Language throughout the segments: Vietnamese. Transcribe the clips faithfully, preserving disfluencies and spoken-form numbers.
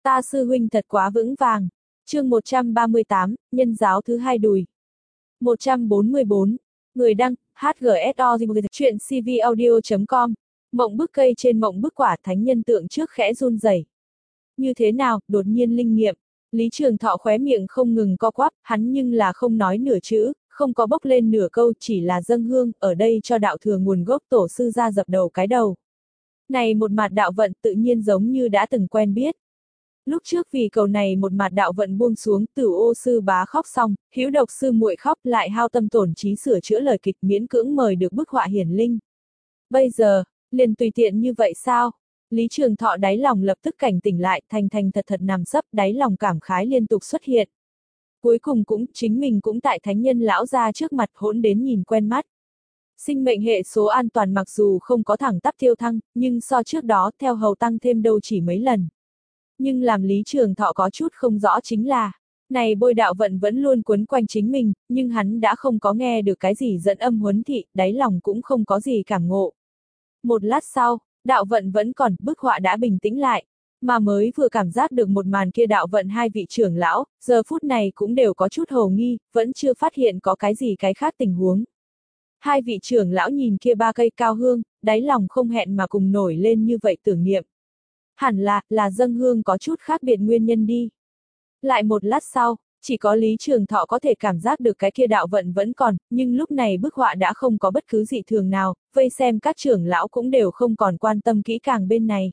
Ta sư huynh thật quá vững vàng. Chương một trăm ba mươi tám, nhân giáo thứ hai đùi. một trăm bốn mươi bốn, người đăng, hát giê ét o chuyện cvaudio chấm com. Mộng bức cây trên mộng bức quả, thánh nhân tượng trước khẽ run rẩy. Như thế nào, đột nhiên linh nghiệm. Lý Trường Thọ khóe miệng không ngừng co quắp, hắn nhưng là không nói nửa chữ, không có bốc lên nửa câu, chỉ là dâng hương, ở đây cho đạo thừa nguồn gốc tổ sư ra dập đầu cái đầu. Này một mặt đạo vận tự nhiên giống như đã từng quen biết. Lúc trước vì cầu này một mặt đạo vận buông xuống, Tử Ô sư bá khóc xong, Hữu Độc sư muội khóc, lại hao tâm tổn trí sửa chữa lời kịch, miễn cưỡng mời được bức họa hiển linh. Bây giờ, liền tùy tiện như vậy sao? Lý Trường Thọ đáy lòng lập tức cảnh tỉnh lại, thành thành thật thật nằm sấp, đáy lòng cảm khái liên tục xuất hiện. Cuối cùng cũng, chính mình cũng tại thánh nhân lão gia trước mặt hỗn đến nhìn quen mắt. Sinh mệnh hệ số an toàn mặc dù không có thẳng tắp thiêu thăng, nhưng so trước đó theo hầu tăng thêm đâu chỉ mấy lần. Nhưng làm Lý Trường Thọ có chút không rõ chính là, này bôi đạo vận vẫn luôn quấn quanh chính mình, nhưng hắn đã không có nghe được cái gì dẫn âm huấn thị, đáy lòng cũng không có gì cảm ngộ. Một lát sau, đạo vận vẫn còn, bức họa đã bình tĩnh lại, mà mới vừa cảm giác được một màn kia đạo vận hai vị trưởng lão, giờ phút này cũng đều có chút hồ nghi, vẫn chưa phát hiện có cái gì cái khác tình huống. Hai vị trưởng lão nhìn kia ba cây cao hương, đáy lòng không hẹn mà cùng nổi lên như vậy tưởng niệm. Hẳn là, là dâng hương có chút khác biệt nguyên nhân đi. Lại một lát sau, chỉ có Lý Trường Thọ có thể cảm giác được cái kia đạo vận vẫn còn, nhưng lúc này bức họa đã không có bất cứ dị thường nào, vây xem các trưởng lão cũng đều không còn quan tâm kỹ càng bên này.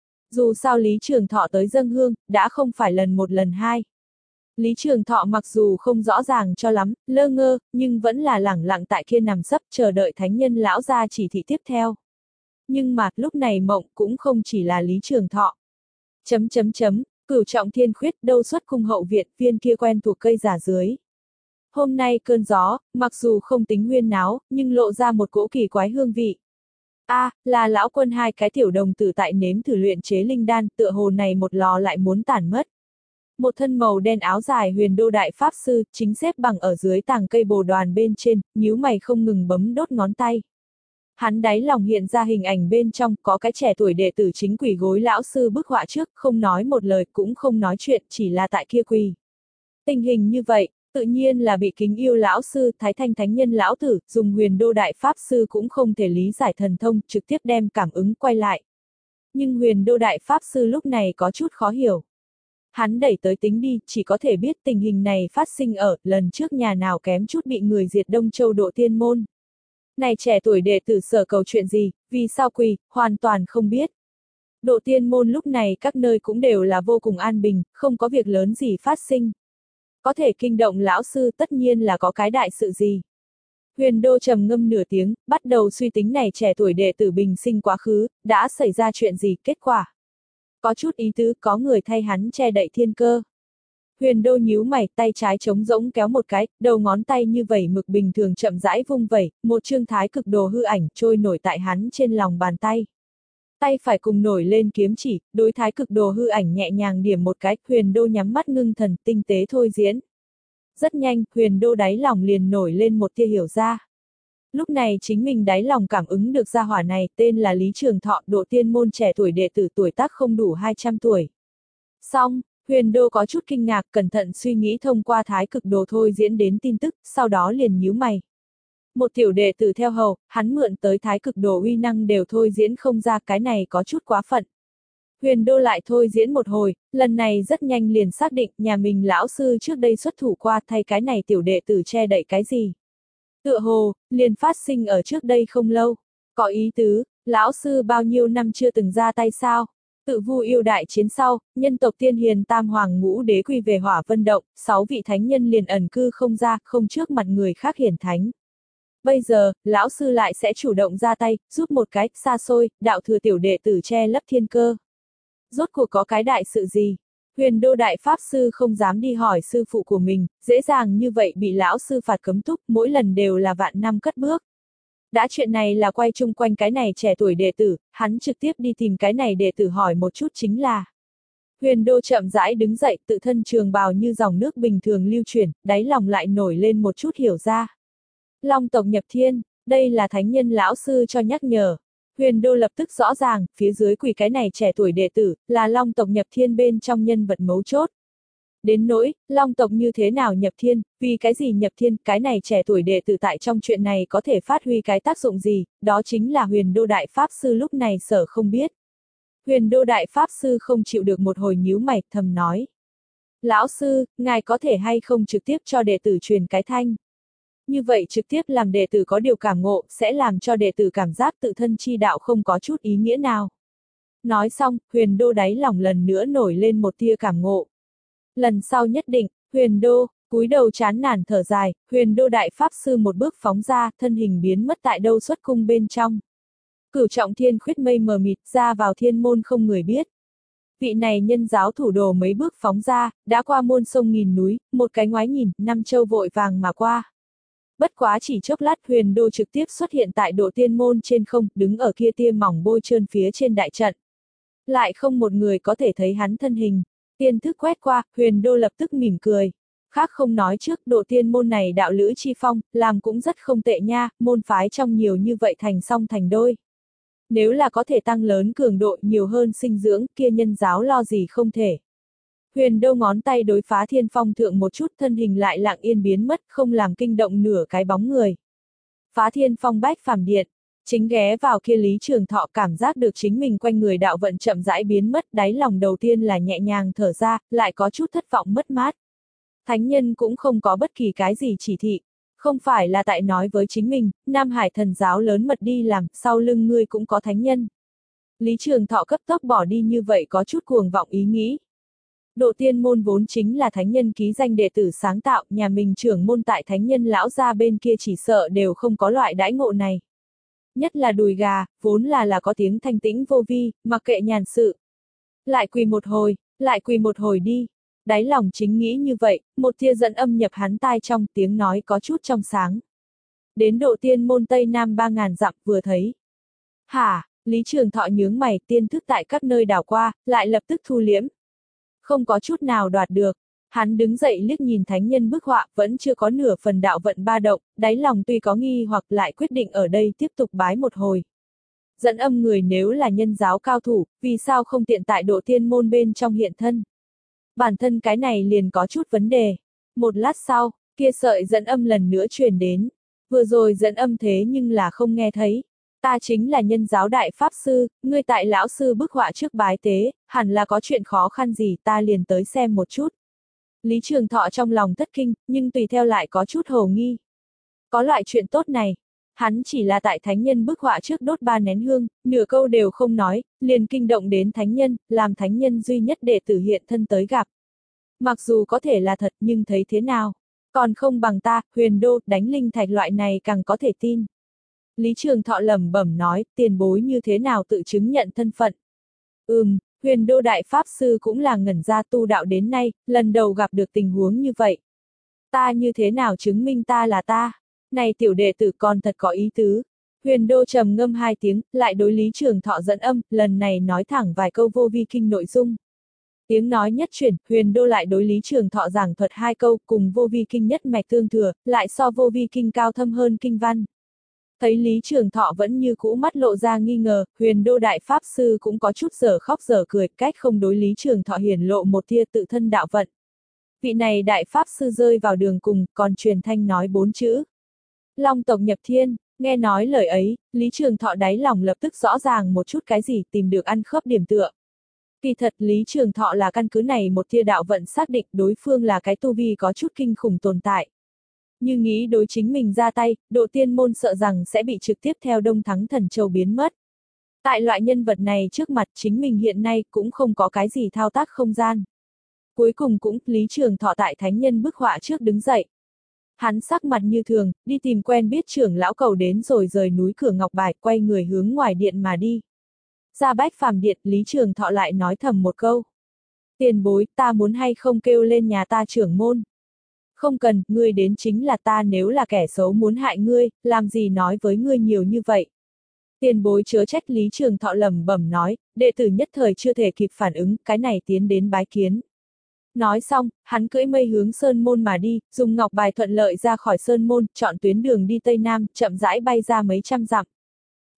Dù sao Lý Trường Thọ tới dâng hương, đã không phải lần một lần hai. Lý Trường Thọ mặc dù không rõ ràng cho lắm, lơ ngơ, nhưng vẫn là lẳng lặng tại kia nằm sấp chờ đợi thánh nhân lão ra chỉ thị tiếp theo. Nhưng mà, lúc này mộng cũng không chỉ là Lý Trường Thọ. Chấm chấm chấm, Cửu Trọng Thiên Khuyết đâu xuất cung hậu viện, viên kia quen thuộc cây giả dưới. Hôm nay cơn gió, mặc dù không tính huyên náo, nhưng lộ ra một cỗ kỳ quái hương vị. A, à, là lão quân hai cái tiểu đồng tử tại nếm thử luyện chế linh đan, tựa hồ này một lò lại muốn tản mất. Một thân màu đen áo dài huyền đô đại pháp sư, chính xếp bằng ở dưới tàng cây bồ đoàn bên trên, nhíu mày không ngừng bấm đốt ngón tay. Hắn đáy lòng hiện ra hình ảnh bên trong, có cái trẻ tuổi đệ tử chính quỳ gối lão sư bức họa trước, không nói một lời cũng không nói chuyện, chỉ là tại kia quỳ. Tình hình như vậy, tự nhiên là bị kính yêu lão sư, Thái Thanh Thánh Nhân lão tử, dùng huyền đô đại pháp sư cũng không thể lý giải thần thông, trực tiếp đem cảm ứng quay lại. Nhưng huyền đô đại pháp sư lúc này có chút khó hiểu. Hắn đẩy tới tính đi, chỉ có thể biết tình hình này phát sinh ở, lần trước nhà nào kém chút bị người diệt Đông Châu Độ Tiên Môn. Này trẻ tuổi đệ tử sở cầu chuyện gì, vì sao quỳ, hoàn toàn không biết. Độ Tiên Môn lúc này các nơi cũng đều là vô cùng an bình, không có việc lớn gì phát sinh. Có thể kinh động lão sư tất nhiên là có cái đại sự gì. Huyền Đô trầm ngâm nửa tiếng, bắt đầu suy tính này trẻ tuổi đệ tử bình sinh quá khứ, đã xảy ra chuyện gì, kết quả. Có chút ý tứ, có người thay hắn che đậy thiên cơ. Huyền Đô nhíu mày, tay trái trống rỗng kéo một cái, đầu ngón tay như vẩy mực bình thường chậm rãi vung vẩy, một chương thái cực đồ hư ảnh trôi nổi tại hắn trên lòng bàn tay. Tay phải cùng nổi lên kiếm chỉ, đối thái cực đồ hư ảnh nhẹ nhàng điểm một cái, Huyền Đô nhắm mắt ngưng thần, tinh tế thôi diễn. Rất nhanh, Huyền Đô đáy lòng liền nổi lên một tia hiểu ra. Lúc này chính mình đáy lòng cảm ứng được gia hỏa này, tên là Lý Trường Thọ, Độ Tiên Môn trẻ tuổi đệ tử tuổi tác không đủ hai trăm tuổi. Xong, Huyền Đô có chút kinh ngạc, cẩn thận suy nghĩ thông qua thái cực đồ thôi diễn đến tin tức, sau đó liền nhíu mày. Một tiểu đệ tử theo hầu, hắn mượn tới thái cực đồ uy năng đều thôi diễn không ra, cái này có chút quá phận. Huyền Đô lại thôi diễn một hồi, lần này rất nhanh liền xác định nhà mình lão sư trước đây xuất thủ qua thay cái này tiểu đệ tử che đậy cái gì. Tựa hồ, liền phát sinh ở trước đây không lâu. Có ý tứ, lão sư bao nhiêu năm chưa từng ra tay sao? Tự Vu yêu đại chiến sau, nhân tộc tiên hiền tam hoàng ngũ đế quy về Hỏa Vân Động, sáu vị thánh nhân liền ẩn cư không ra, không trước mặt người khác hiển thánh. Bây giờ, lão sư lại sẽ chủ động ra tay, giúp một cái, xa xôi, đạo thừa tiểu đệ tử che lấp thiên cơ. Rốt cuộc có cái đại sự gì? Huyền Đô đại pháp sư không dám đi hỏi sư phụ của mình, dễ dàng như vậy bị lão sư phạt cấm túc, mỗi lần đều là vạn năm cất bước. Đã chuyện này là quay chung quanh cái này trẻ tuổi đệ tử, hắn trực tiếp đi tìm cái này đệ tử hỏi một chút chính là. Huyền Đô chậm rãi đứng dậy, tự thân trường bào như dòng nước bình thường lưu chuyển, đáy lòng lại nổi lên một chút hiểu ra. Long tộc nhập thiên, đây là thánh nhân lão sư cho nhắc nhở. Huyền Đô lập tức rõ ràng, phía dưới quỳ cái này trẻ tuổi đệ tử, là Long tộc nhập thiên bên trong nhân vật mấu chốt. Đến nỗi, Long tộc như thế nào nhập thiên, vì cái gì nhập thiên, cái này trẻ tuổi đệ tử tại trong chuyện này có thể phát huy cái tác dụng gì, đó chính là Huyền Đô Đại Pháp Sư lúc này sở không biết. Huyền Đô Đại Pháp Sư không chịu được một hồi nhíu mày, thầm nói. Lão sư, ngài có thể hay không trực tiếp cho đệ tử truyền cái thanh. Như vậy trực tiếp làm đệ tử có điều cảm ngộ, sẽ làm cho đệ tử cảm giác tự thân chi đạo không có chút ý nghĩa nào. Nói xong, Huyền Đô đáy lòng lần nữa nổi lên một tia cảm ngộ. Lần sau nhất định, Huyền Đô, cúi đầu chán nản thở dài, Huyền Đô Đại Pháp Sư một bước phóng ra, thân hình biến mất tại đâu xuất cung bên trong. Cửu trọng thiên khuyết mây mờ mịt, ra vào thiên môn không người biết. Vị này nhân giáo thủ đồ mấy bước phóng ra, đã qua muôn sông nghìn núi, một cái ngoái nhìn, năm châu vội vàng mà qua. Bất quá chỉ chốc lát Huyền Đô trực tiếp xuất hiện tại độ tiên môn trên không, đứng ở kia tia mỏng bôi trơn phía trên đại trận. Lại không một người có thể thấy hắn thân hình. Tiên thức quét qua, Huyền Đô lập tức mỉm cười. Khác không nói trước, độ tiên môn này đạo lữ chi phong, làm cũng rất không tệ nha, môn phái trong nhiều như vậy thành song thành đôi. Nếu là có thể tăng lớn cường độ nhiều hơn sinh dưỡng, kia nhân giáo lo gì không thể. Huyền Đô ngón tay đối phá thiên phong thượng một chút, thân hình lại lặng yên biến mất, không làm kinh động nửa cái bóng người. Phá thiên phong bách phàm điện, chính ghé vào kia Lý Trường Thọ cảm giác được chính mình quanh người đạo vận chậm rãi biến mất, đáy lòng đầu tiên là nhẹ nhàng thở ra, lại có chút thất vọng mất mát. Thánh nhân cũng không có bất kỳ cái gì chỉ thị, không phải là tại nói với chính mình, Nam Hải thần giáo lớn mật đi làm, sau lưng ngươi cũng có thánh nhân. Lý Trường Thọ cấp tốc bỏ đi như vậy có chút cuồng vọng ý nghĩ. Độ tiên môn vốn chính là thánh nhân ký danh đệ tử sáng tạo, nhà mình trưởng môn tại thánh nhân lão gia bên kia chỉ sợ đều không có loại đãi ngộ này. Nhất là đùi gà, vốn là là có tiếng thanh tĩnh vô vi, mặc kệ nhàn sự. Lại quỳ một hồi, lại quỳ một hồi đi. Đáy lòng chính nghĩ như vậy, một tia dẫn âm nhập hắn tai trong, tiếng nói có chút trong sáng. Đến độ tiên môn tây nam ba ngàn dặm vừa thấy. Hả, Lý Trường Thọ nhướng mày, tiên thức tại các nơi đảo qua, lại lập tức thu liễm. Không có chút nào đoạt được. Hắn đứng dậy liếc nhìn thánh nhân bức họa, vẫn chưa có nửa phần đạo vận ba động, đáy lòng tuy có nghi hoặc lại quyết định ở đây tiếp tục bái một hồi. Dẫn âm người nếu là nhân giáo cao thủ, vì sao không tiện tại độ tiên môn bên trong hiện thân? Bản thân cái này liền có chút vấn đề. Một lát sau, kia sợi dẫn âm lần nữa truyền đến. Vừa rồi dẫn âm thế nhưng là không nghe thấy. Ta chính là nhân giáo đại pháp sư, ngươi tại lão sư bức họa trước bái tế, hẳn là có chuyện khó khăn gì ta liền tới xem một chút. Lý Trường Thọ trong lòng thất kinh, nhưng tùy theo lại có chút hồ nghi. Có loại chuyện tốt này, hắn chỉ là tại thánh nhân bức họa trước đốt ba nén hương, nửa câu đều không nói, liền kinh động đến thánh nhân, làm thánh nhân duy nhất để tử hiện thân tới gặp. Mặc dù có thể là thật nhưng thấy thế nào, còn không bằng ta, Huyền Đô, đánh linh thạch loại này càng có thể tin. Lý Trường Thọ lẩm bẩm nói, tiền bối như thế nào tự chứng nhận thân phận. Ừm, Huyền Đô Đại Pháp Sư cũng là ngẩn ra tu đạo đến nay, lần đầu gặp được tình huống như vậy. Ta như thế nào chứng minh ta là ta? Này tiểu đệ tử còn thật có ý tứ. Huyền Đô trầm ngâm hai tiếng, lại đối Lý Trường Thọ dẫn âm, lần này nói thẳng vài câu vô vi kinh nội dung. Tiếng nói nhất chuyển, Huyền Đô lại đối Lý Trường Thọ giảng thuật hai câu, cùng vô vi kinh nhất mạch tương thừa, lại so vô vi kinh cao thâm hơn kinh văn. Thấy Lý Trường Thọ vẫn như cũ mắt lộ ra nghi ngờ, Huyền Đô Đại Pháp Sư cũng có chút dở khóc dở cười, cách không đối Lý Trường Thọ hiển lộ một tia tự thân đạo vận. Vị này Đại Pháp Sư rơi vào đường cùng, còn truyền thanh nói bốn chữ. Long tộc nhập thiên, nghe nói lời ấy, Lý Trường Thọ đáy lòng lập tức rõ ràng một chút cái gì tìm được ăn khớp điểm tựa. Kỳ thật Lý Trường Thọ là căn cứ này một tia đạo vận xác định đối phương là cái tu vi có chút kinh khủng tồn tại. Như nghĩ đối chính mình ra tay, độ tiên môn sợ rằng sẽ bị trực tiếp theo Đông Thắng Thần Châu biến mất. Tại loại nhân vật này trước mặt chính mình hiện nay cũng không có cái gì thao tác không gian. Cuối cùng cũng, Lý Trường Thọ tại thánh nhân bức họa trước đứng dậy. Hắn sắc mặt như thường, đi tìm quen biết trưởng lão cầu đến rồi rời núi cửa ngọc bài, quay người hướng ngoài điện mà đi. Ra bách phàm điện, Lý Trường Thọ lại nói thầm một câu. Tiền bối, ta muốn hay không kêu lên nhà ta trưởng môn. Không cần, ngươi đến chính là ta, nếu là kẻ xấu muốn hại ngươi, làm gì nói với ngươi nhiều như vậy. Tiền bối chớ trách, Lý Trường Thọ lẩm bẩm nói, đệ tử nhất thời chưa thể kịp phản ứng, cái này tiến đến bái kiến. Nói xong, hắn cưỡi mây hướng Sơn Môn mà đi, dùng ngọc bài thuận lợi ra khỏi Sơn Môn, chọn tuyến đường đi Tây Nam, chậm rãi bay ra mấy trăm dặm.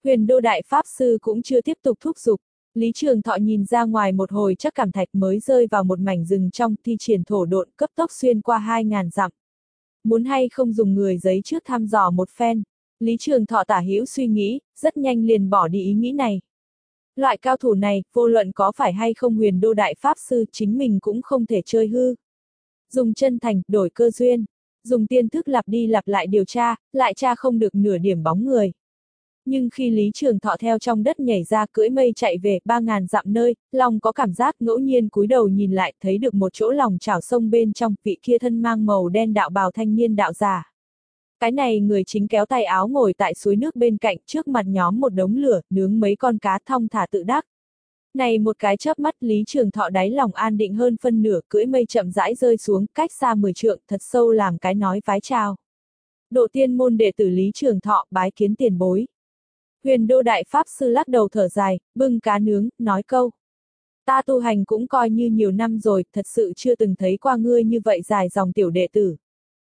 Huyền Đô Đại Pháp Sư cũng chưa tiếp tục thúc giục. Lý Trường Thọ nhìn ra ngoài một hồi chắc cảm thạch mới rơi vào một mảnh rừng trong, thi triển thổ độn cấp tốc xuyên qua hai ngàn dặm. Muốn hay không dùng người giấy trước thăm dò một phen. Lý Trường Thọ tả hữu suy nghĩ, rất nhanh liền bỏ đi ý nghĩ này. Loại cao thủ này, vô luận có phải hay không Huyền Đô Đại Pháp Sư, chính mình cũng không thể chơi hư. Dùng chân thành, đổi cơ duyên. Dùng tiên thức lặp đi lặp lại điều tra, lại tra không được nửa điểm bóng người. Nhưng khi Lý Trường Thọ theo trong đất nhảy ra cưỡi mây chạy về ba ngàn dặm nơi, lòng có cảm giác ngẫu nhiên cúi đầu nhìn lại thấy được một chỗ lòng chảo sông bên trong, vị kia thân mang màu đen đạo bào thanh niên đạo giả. Cái này người chính kéo tay áo ngồi tại suối nước bên cạnh, trước mặt nhóm một đống lửa, nướng mấy con cá thong thả tự đắc. Này một cái chớp mắt Lý Trường Thọ đáy lòng an định hơn phân nửa, cưỡi mây chậm rãi rơi xuống, cách xa mười trượng, thật sâu làm cái nói vái chào. Độ tiên môn đệ tử Lý Trường Thọ bái kiến tiền bối. Huyền Đô Đại Pháp Sư lắc đầu thở dài, bưng cá nướng, nói câu. Ta tu hành cũng coi như nhiều năm rồi, thật sự chưa từng thấy qua ngươi như vậy dài dòng tiểu đệ tử.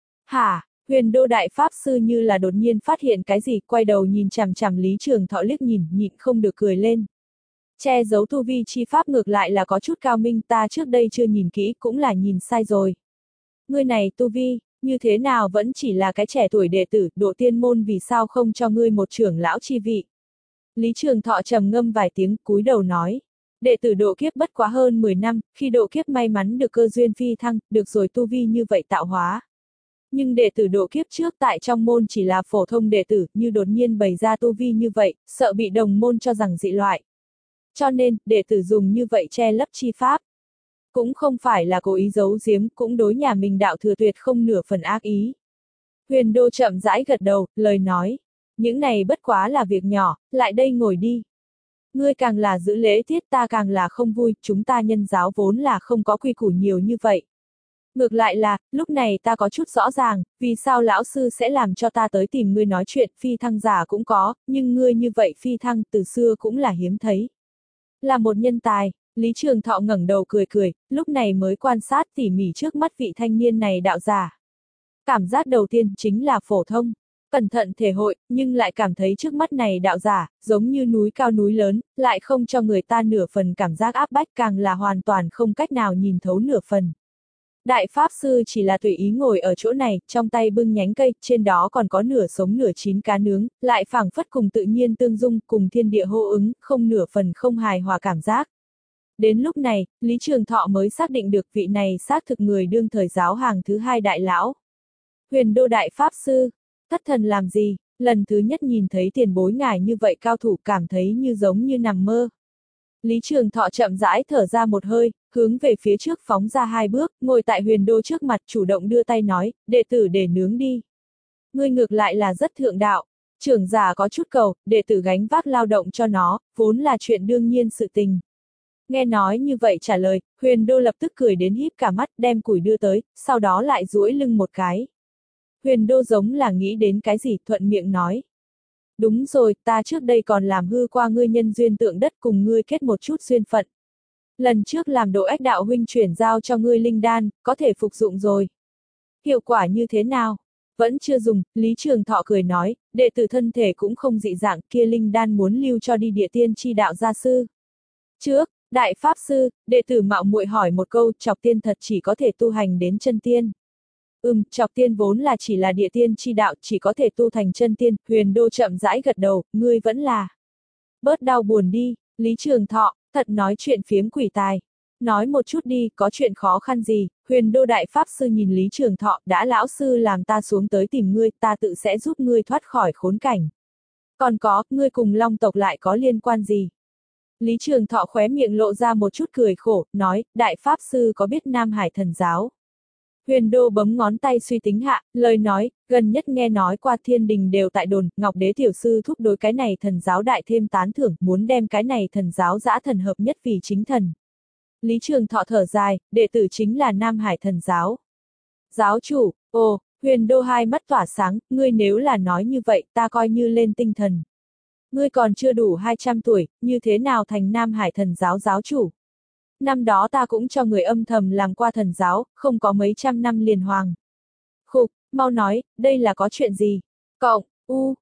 Hả? Huyền Đô Đại Pháp Sư như là đột nhiên phát hiện cái gì, quay đầu nhìn chằm chằm Lý Trường Thọ liếc nhìn, nhịn không được cười lên. Che giấu tu vi chi pháp ngược lại là có chút cao minh, ta trước đây chưa nhìn kỹ, cũng là nhìn sai rồi. Ngươi này tu vi, như thế nào vẫn chỉ là cái trẻ tuổi đệ tử, độ tiên môn vì sao không cho ngươi một trưởng lão chi vị. Lý Trường Thọ trầm ngâm vài tiếng, cúi đầu nói. Đệ tử độ kiếp bất quá hơn mười năm, khi độ kiếp may mắn được cơ duyên phi thăng, được rồi tu vi như vậy tạo hóa. Nhưng đệ tử độ kiếp trước tại trong môn chỉ là phổ thông đệ tử, như đột nhiên bày ra tu vi như vậy, sợ bị đồng môn cho rằng dị loại. Cho nên, đệ tử dùng như vậy che lấp chi pháp. Cũng không phải là cố ý giấu giếm, cũng đối nhà mình đạo thừa tuyệt không nửa phần ác ý. Huyền Đô chậm rãi gật đầu, lời nói. Những này bất quá là việc nhỏ, lại đây ngồi đi. Ngươi càng là giữ lễ tiết ta càng là không vui, chúng ta nhân giáo vốn là không có quy củ nhiều như vậy. Ngược lại là, lúc này ta có chút rõ ràng, vì sao lão sư sẽ làm cho ta tới tìm ngươi nói chuyện, phi thăng giả cũng có, nhưng ngươi như vậy phi thăng từ xưa cũng là hiếm thấy. Là một nhân tài, Lý Trường Thọ ngẩng đầu cười cười, lúc này mới quan sát tỉ mỉ trước mắt vị thanh niên này đạo giả. Cảm giác đầu tiên chính là phổ thông. Cẩn thận thể hội, nhưng lại cảm thấy trước mắt này đạo giả, giống như núi cao núi lớn, lại không cho người ta nửa phần cảm giác áp bách, càng là hoàn toàn không cách nào nhìn thấu nửa phần. Đại Pháp Sư chỉ là tùy ý ngồi ở chỗ này, trong tay bưng nhánh cây, trên đó còn có nửa sống nửa chín cá nướng, lại phảng phất cùng tự nhiên tương dung, cùng thiên địa hô ứng, không nửa phần không hài hòa cảm giác. Đến lúc này, Lý Trường Thọ mới xác định được vị này xác thực người đương thời giáo hàng thứ hai đại lão. Huyền Đô Đại Pháp Sư, thất thần làm gì, lần thứ nhất nhìn thấy tiền bối ngài như vậy cao thủ cảm thấy như giống như nằm mơ. Lý Trường Thọ chậm rãi thở ra một hơi, hướng về phía trước phóng ra hai bước, ngồi tại Huyền Đô trước mặt chủ động đưa tay nói, đệ tử để nướng đi. Ngươi ngược lại là rất thượng đạo, trưởng giả có chút cầu, đệ tử gánh vác lao động cho nó, vốn là chuyện đương nhiên sự tình. Nghe nói như vậy trả lời, Huyền Đô lập tức cười đến híp cả mắt đem củi đưa tới, sau đó lại duỗi lưng một cái. Huyền Đô giống là nghĩ đến cái gì thuận miệng nói. Đúng rồi, ta trước đây còn làm hư qua ngươi nhân duyên tượng đất cùng ngươi kết một chút duyên phận. Lần trước làm độ ách đạo huynh chuyển giao cho ngươi linh đan, có thể phục dụng rồi. Hiệu quả như thế nào? Vẫn chưa dùng, Lý Trường Thọ cười nói, đệ tử thân thể cũng không dị dạng, kia linh đan muốn lưu cho đi địa tiên chi đạo gia sư. Trước, Đại Pháp Sư, đệ tử mạo muội hỏi một câu, Trọc Tiên thật chỉ có thể tu hành đến chân tiên. Ừm, Trọc Tiên vốn là chỉ là địa tiên chi đạo, chỉ có thể tu thành chân tiên, Huyền Đô chậm rãi gật đầu, ngươi vẫn là. Bớt đau buồn đi, Lý Trường Thọ, thật nói chuyện phiếm quỷ tài. Nói một chút đi, có chuyện khó khăn gì, Huyền Đô Đại Pháp Sư nhìn Lý Trường Thọ, đã lão sư làm ta xuống tới tìm ngươi, ta tự sẽ giúp ngươi thoát khỏi khốn cảnh. Còn có, ngươi cùng Long tộc lại có liên quan gì? Lý Trường Thọ khóe miệng lộ ra một chút cười khổ, nói, Đại Pháp Sư có biết Nam Hải thần giáo? Huyền Đô bấm ngón tay suy tính hạ, lời nói, gần nhất nghe nói qua thiên đình đều tại đồn, Ngọc Đế tiểu sư thúc đối cái này thần giáo đại thêm tán thưởng, muốn đem cái này thần giáo dã thần hợp nhất vì chính thần. Lý Trường Thọ thở dài, đệ tử chính là Nam Hải thần giáo. Giáo chủ, ồ, Huyền Đô hai mắt tỏa sáng, ngươi nếu là nói như vậy, ta coi như lên tinh thần. Ngươi còn chưa đủ hai trăm tuổi, như thế nào thành Nam Hải thần giáo giáo chủ? Năm đó ta cũng cho người âm thầm làm qua thần giáo, không có mấy trăm năm liền hoàng. Khục, mau nói, đây là có chuyện gì? Cộng, u,